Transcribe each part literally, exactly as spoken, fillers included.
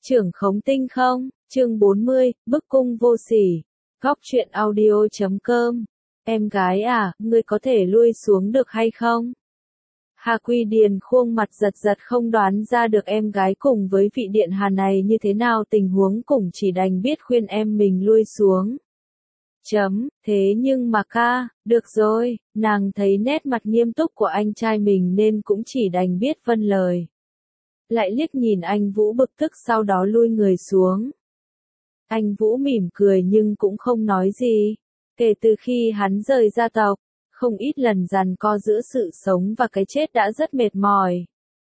Trưởng khống tinh không, chương bốn mươi, bức cung vô sỉ. Góc truyện audio chấm com. Em gái à, ngươi có thể lui xuống được hay không? Hà Quy Điền khuôn mặt giật giật không đoán ra được em gái cùng với vị điện hà này như thế nào, tình huống cũng chỉ đành biết khuyên em mình lui xuống. Chấm, thế nhưng mà ca, được rồi, nàng thấy nét mặt nghiêm túc của anh trai mình nên cũng chỉ đành biết vâng lời. Lại liếc nhìn anh Vũ bực tức, sau đó lui người xuống. Anh Vũ mỉm cười nhưng cũng không nói gì. Kể từ khi hắn rời gia tộc, không ít lần giằng co giữa sự sống và cái chết đã rất mệt mỏi.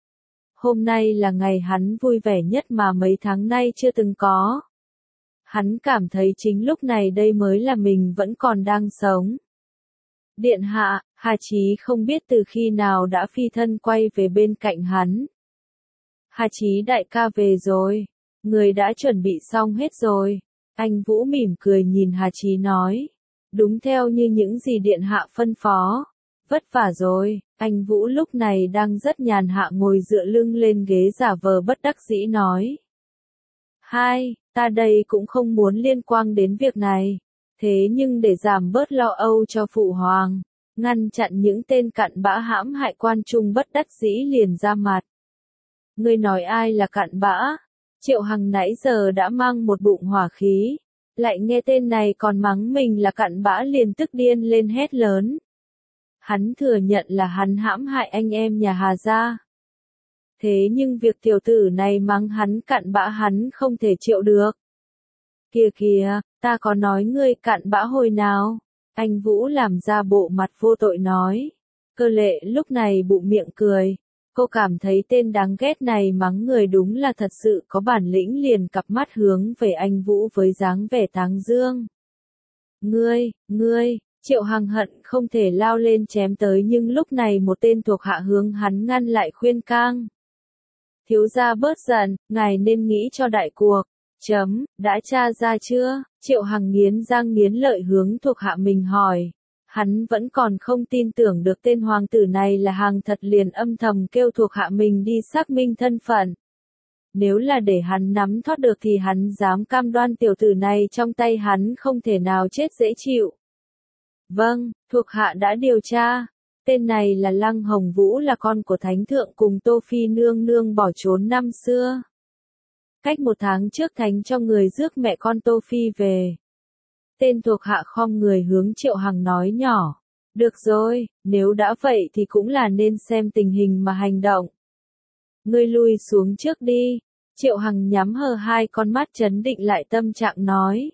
Hôm nay là ngày hắn vui vẻ nhất mà mấy tháng nay chưa từng có. Hắn cảm thấy chính lúc này đây mới là mình vẫn còn đang sống. Điện hạ, Hà Chí không biết từ khi nào đã phi thân quay về bên cạnh hắn. Hà Chí đại ca về rồi, người đã chuẩn bị xong hết rồi. Anh Vũ mỉm cười nhìn Hà Chí nói. Đúng theo như những gì điện hạ phân phó. Vất vả rồi, anh Vũ lúc này đang rất nhàn hạ ngồi dựa lưng lên ghế giả vờ bất đắc dĩ nói. Hai, ta đây cũng không muốn liên quan đến việc này. Thế nhưng để giảm bớt lo âu cho phụ hoàng, ngăn chặn những tên cặn bã hãm hại quan trung bất đắc dĩ liền ra mặt. Ngươi nói ai là cặn bã? Triệu Hằng nãy giờ đã mang một bụng hỏa khí, lại nghe tên này còn mắng mình là cặn bã liền tức điên lên hét lớn. Hắn thừa nhận là hắn hãm hại anh em nhà Hà gia. Thế nhưng việc tiểu tử này mắng hắn cặn bã hắn không thể chịu được. Kìa kìa, ta có nói ngươi cặn bã hồi nào? Anh Vũ làm ra bộ mặt vô tội nói. Cơ Lệ lúc này bụng miệng cười. Cô cảm thấy tên đáng ghét này mắng người đúng là thật sự có bản lĩnh, liền cặp mắt hướng về anh Vũ với dáng vẻ táng dương. Ngươi, ngươi, Triệu Hằng hận không thể lao lên chém tới, nhưng lúc này một tên thuộc hạ hướng hắn ngăn lại khuyên can. Thiếu gia bớt giận, ngài nên nghĩ cho đại cuộc. Chấm, đã tra ra chưa? Triệu Hằng nghiến răng nghiến lợi hướng thuộc hạ mình hỏi. Hắn vẫn còn không tin tưởng được tên hoàng tử này là hàng thật, liền âm thầm kêu thuộc hạ mình đi xác minh thân phận. Nếu là để hắn nắm thoát được thì hắn dám cam đoan tiểu tử này trong tay hắn không thể nào chết dễ chịu. Vâng, thuộc hạ đã điều tra. Tên này là Lăng Hồng Vũ, là con của Thánh Thượng cùng Tô Phi nương nương bỏ trốn năm xưa. Cách một tháng trước Thánh cho người rước mẹ con Tô Phi về. Tên thuộc hạ khom người hướng Triệu Hằng nói nhỏ. Được rồi, nếu đã vậy thì cũng là nên xem tình hình mà hành động. Ngươi lui xuống trước đi. Triệu Hằng nhắm hờ hai con mắt trấn định lại tâm trạng nói.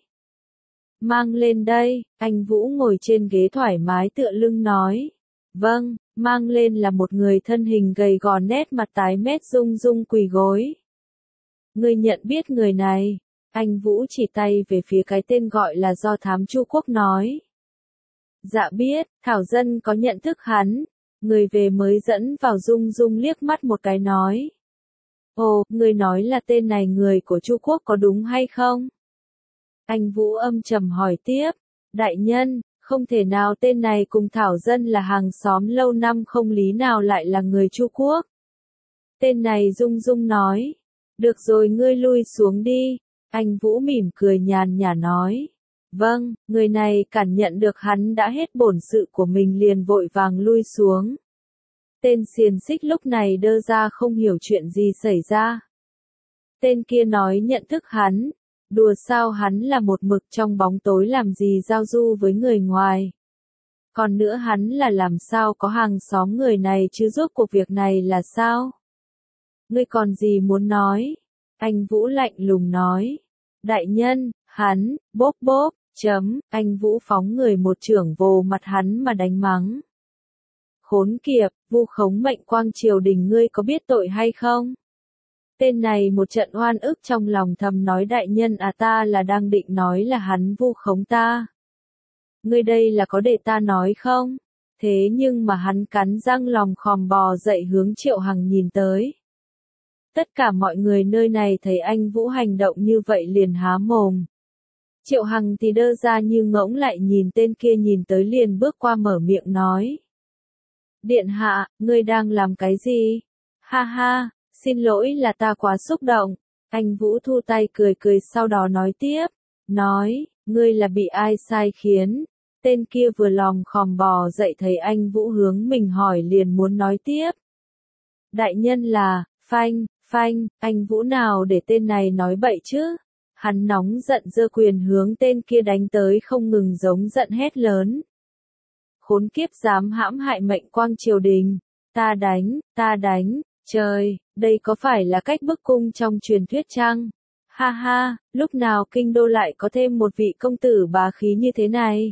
Mang lên đây, anh Vũ ngồi trên ghế thoải mái tựa lưng nói. Vâng, mang lên là một người thân hình gầy gò, nét mặt tái mét, rung rung quỳ gối. Ngươi nhận biết người này? Anh Vũ chỉ tay về phía cái tên gọi là do thám Chu Quốc nói. Dạ biết, Thảo Dân có nhận thức hắn. Người về mới dẫn vào rung rung liếc mắt một cái nói. Ồ, người nói là tên này người của Chu Quốc có đúng hay không? Anh Vũ âm trầm hỏi tiếp. Đại nhân, không thể nào, tên này cùng Thảo Dân là hàng xóm lâu năm, không lý nào lại là người Chu Quốc. Tên này rung rung nói. Được rồi, ngươi lui xuống đi. Anh Vũ mỉm cười nhàn nhã nói. Vâng, người này cảm nhận được hắn đã hết bổn sự của mình liền vội vàng lui xuống. Tên xiềng xích lúc này đơ ra không hiểu chuyện gì xảy ra. Tên kia nói nhận thức hắn. Đùa sao, hắn là một mực trong bóng tối làm gì giao du với người ngoài. Còn nữa hắn là làm sao có hàng xóm người này chứ, rốt cuộc việc này là sao? Ngươi còn gì muốn nói? Anh Vũ lạnh lùng nói. Đại nhân, hắn, bốp bốp, chấm, anh Vũ phóng người một chưởng vồ mặt hắn mà đánh mắng. Khốn kiếp, vu khống mệnh quang triều đình, ngươi có biết tội hay không? Tên này một trận oan ức trong lòng thầm nói. Đại nhân à, ta là đang định nói là hắn vu khống ta. Ngươi đây là có để ta nói không? Thế nhưng mà hắn cắn răng lòng khòm bò dậy hướng Triệu Hằng nhìn tới. Tất cả mọi người nơi này thấy anh Vũ hành động như vậy liền há mồm. Triệu Hằng thì đơ ra như ngỗng, lại nhìn tên kia nhìn tới liền bước qua mở miệng nói. Điện hạ, ngươi đang làm cái gì? Ha ha, xin lỗi là ta quá xúc động. Anh Vũ thu tay cười cười sau đó nói tiếp, nói, ngươi là bị ai sai khiến? Tên kia vừa lòm khòm bò dậy thấy anh Vũ hướng mình hỏi liền muốn nói tiếp. Đại nhân là, phanh, phanh, anh Vũ nào để tên này nói bậy chứ? Hắn nóng giận giơ quyền hướng tên kia đánh tới không ngừng giống giận hét lớn. Khốn kiếp dám hãm hại mệnh quang triều đình, ta đánh, ta đánh, trời, đây có phải là cách bức cung trong truyền thuyết chăng? Ha ha, lúc nào kinh đô lại có thêm một vị công tử bá khí như thế này?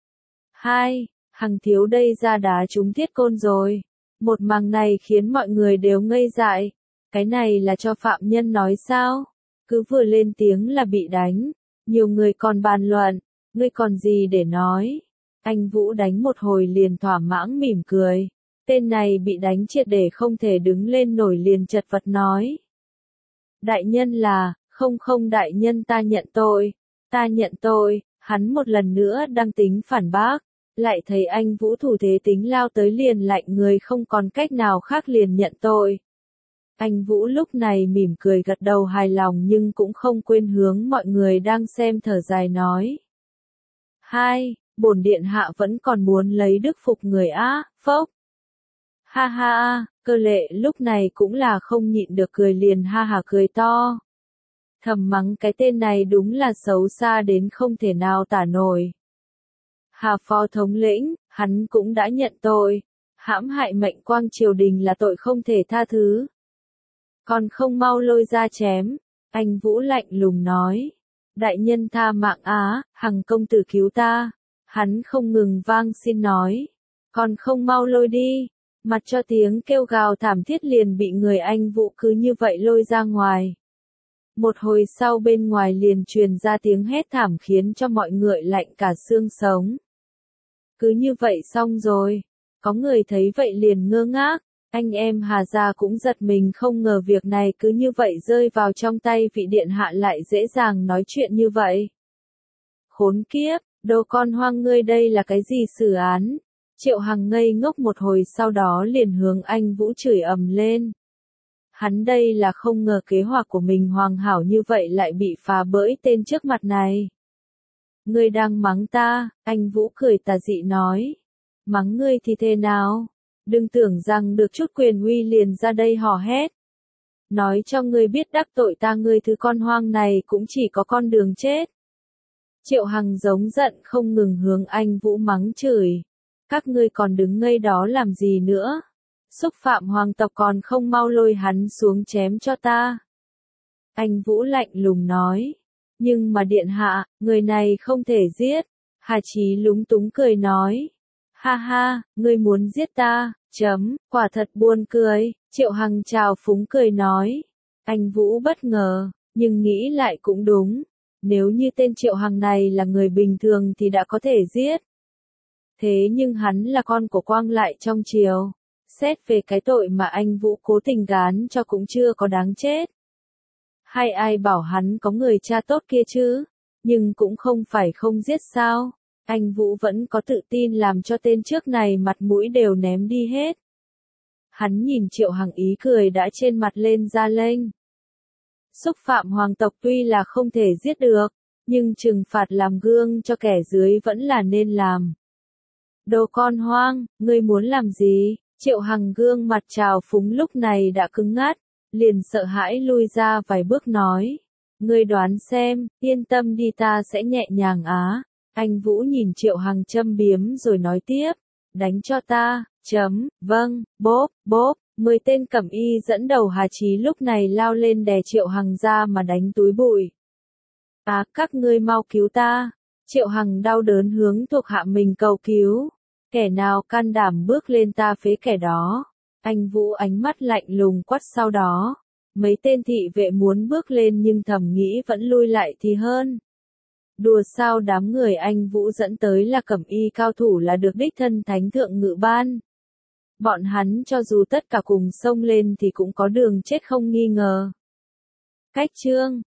Hai, Hằng thiếu đây ra đá trúng thiết côn rồi. Một màn này khiến mọi người đều ngây dại. Cái này là cho phạm nhân nói sao? Cứ vừa lên tiếng là bị đánh. Nhiều người còn bàn luận, ngươi còn gì để nói? Anh Vũ đánh một hồi liền thỏa mãn mỉm cười. Tên này bị đánh triệt để không thể đứng lên nổi liền chật vật nói. Đại nhân là, không không đại nhân ta nhận tội, ta nhận tội, hắn một lần nữa đang tính phản bác, lại thấy anh Vũ thủ thế tính lao tới liền lạnh người không còn cách nào khác liền nhận tội. Anh Vũ lúc này mỉm cười gật đầu hài lòng nhưng cũng không quên hướng mọi người đang xem thở dài nói. Hai, bổn điện hạ vẫn còn muốn lấy đức phục người á, phốc. Ha ha, Cơ Lệ lúc này cũng là không nhịn được cười liền ha hả cười to. Thầm mắng cái tên này đúng là xấu xa đến không thể nào tả nổi. Hà phó thống lĩnh, hắn cũng đã nhận tội, hãm hại mệnh quang triều đình là tội không thể tha thứ. Còn không mau lôi ra chém, anh Vũ lạnh lùng nói. Đại nhân tha mạng á, Hằng công tử cứu ta. Hắn không ngừng vang xin nói. Còn không mau lôi đi. Mặt cho tiếng kêu gào thảm thiết liền bị người anh Vũ cứ như vậy lôi ra ngoài. Một hồi sau bên ngoài liền truyền ra tiếng hét thảm khiến cho mọi người lạnh cả xương sống. Cứ như vậy xong rồi. Có người thấy vậy liền ngơ ngác. Anh em Hà gia cũng giật mình không ngờ việc này cứ như vậy rơi vào trong tay vị điện hạ lại dễ dàng nói chuyện như vậy. Khốn kiếp, đồ con hoang ngươi đây là cái gì xử án? Triệu Hằng ngây ngốc một hồi sau đó liền hướng anh Vũ chửi ầm lên. Hắn đây là không ngờ kế hoạch của mình hoàn hảo như vậy lại bị phá bỡi tên trước mặt này. Ngươi đang mắng ta, anh Vũ cười tà dị nói. Mắng ngươi thì thế nào? Đừng tưởng rằng được chút quyền uy liền ra đây hò hét. Nói cho ngươi biết đắc tội ta ngươi thứ con hoang này cũng chỉ có con đường chết. Triệu Hằng giống giận không ngừng hướng anh Vũ mắng chửi. Các ngươi còn đứng ngây đó làm gì nữa? Xúc phạm hoàng tộc còn không mau lôi hắn xuống chém cho ta. Anh Vũ lạnh lùng nói. Nhưng mà điện hạ, người này không thể giết. Hà Chí lúng túng cười nói. Ha ha, ngươi muốn giết ta, chấm, quả thật buồn cười. Triệu Hằng chào phúng cười nói. Anh Vũ bất ngờ, nhưng nghĩ lại cũng đúng. Nếu như tên Triệu Hằng này là người bình thường thì đã có thể giết. Thế nhưng hắn là con của Quang lại trong triều. Xét về cái tội mà anh Vũ cố tình gán cho cũng chưa có đáng chết. Hay ai bảo hắn có người cha tốt kia chứ? Nhưng cũng không phải không giết sao? Anh Vũ vẫn có tự tin làm cho tên trước này mặt mũi đều ném đi hết. Hắn nhìn Triệu Hằng ý cười đã trên mặt lên ra lênh. Xúc phạm hoàng tộc tuy là không thể giết được, nhưng trừng phạt làm gương cho kẻ dưới vẫn là nên làm. Đồ con hoang, ngươi muốn làm gì? Triệu Hằng gương mặt trào phúng lúc này đã cứng ngắt, liền sợ hãi lui ra vài bước nói. Ngươi đoán xem, yên tâm đi ta sẽ nhẹ nhàng á. Anh Vũ nhìn Triệu Hằng châm biếm rồi nói tiếp. Đánh cho ta, chấm, vâng, bốp, bốp. Mười tên cẩm y dẫn đầu Hà Chí lúc này lao lên đè Triệu Hằng ra mà đánh túi bụi. À, các ngươi mau cứu ta. Triệu Hằng đau đớn hướng thuộc hạ mình cầu cứu. Kẻ nào can đảm bước lên ta phế kẻ đó. Anh Vũ ánh mắt lạnh lùng quát sau đó. Mấy tên thị vệ muốn bước lên nhưng thầm nghĩ vẫn lui lại thì hơn. Đùa sao đám người anh Vũ dẫn tới là cẩm y cao thủ là được đích thân thánh thượng ngự ban. Bọn hắn cho dù tất cả cùng xông lên thì cũng có đường chết không nghi ngờ. Cách chương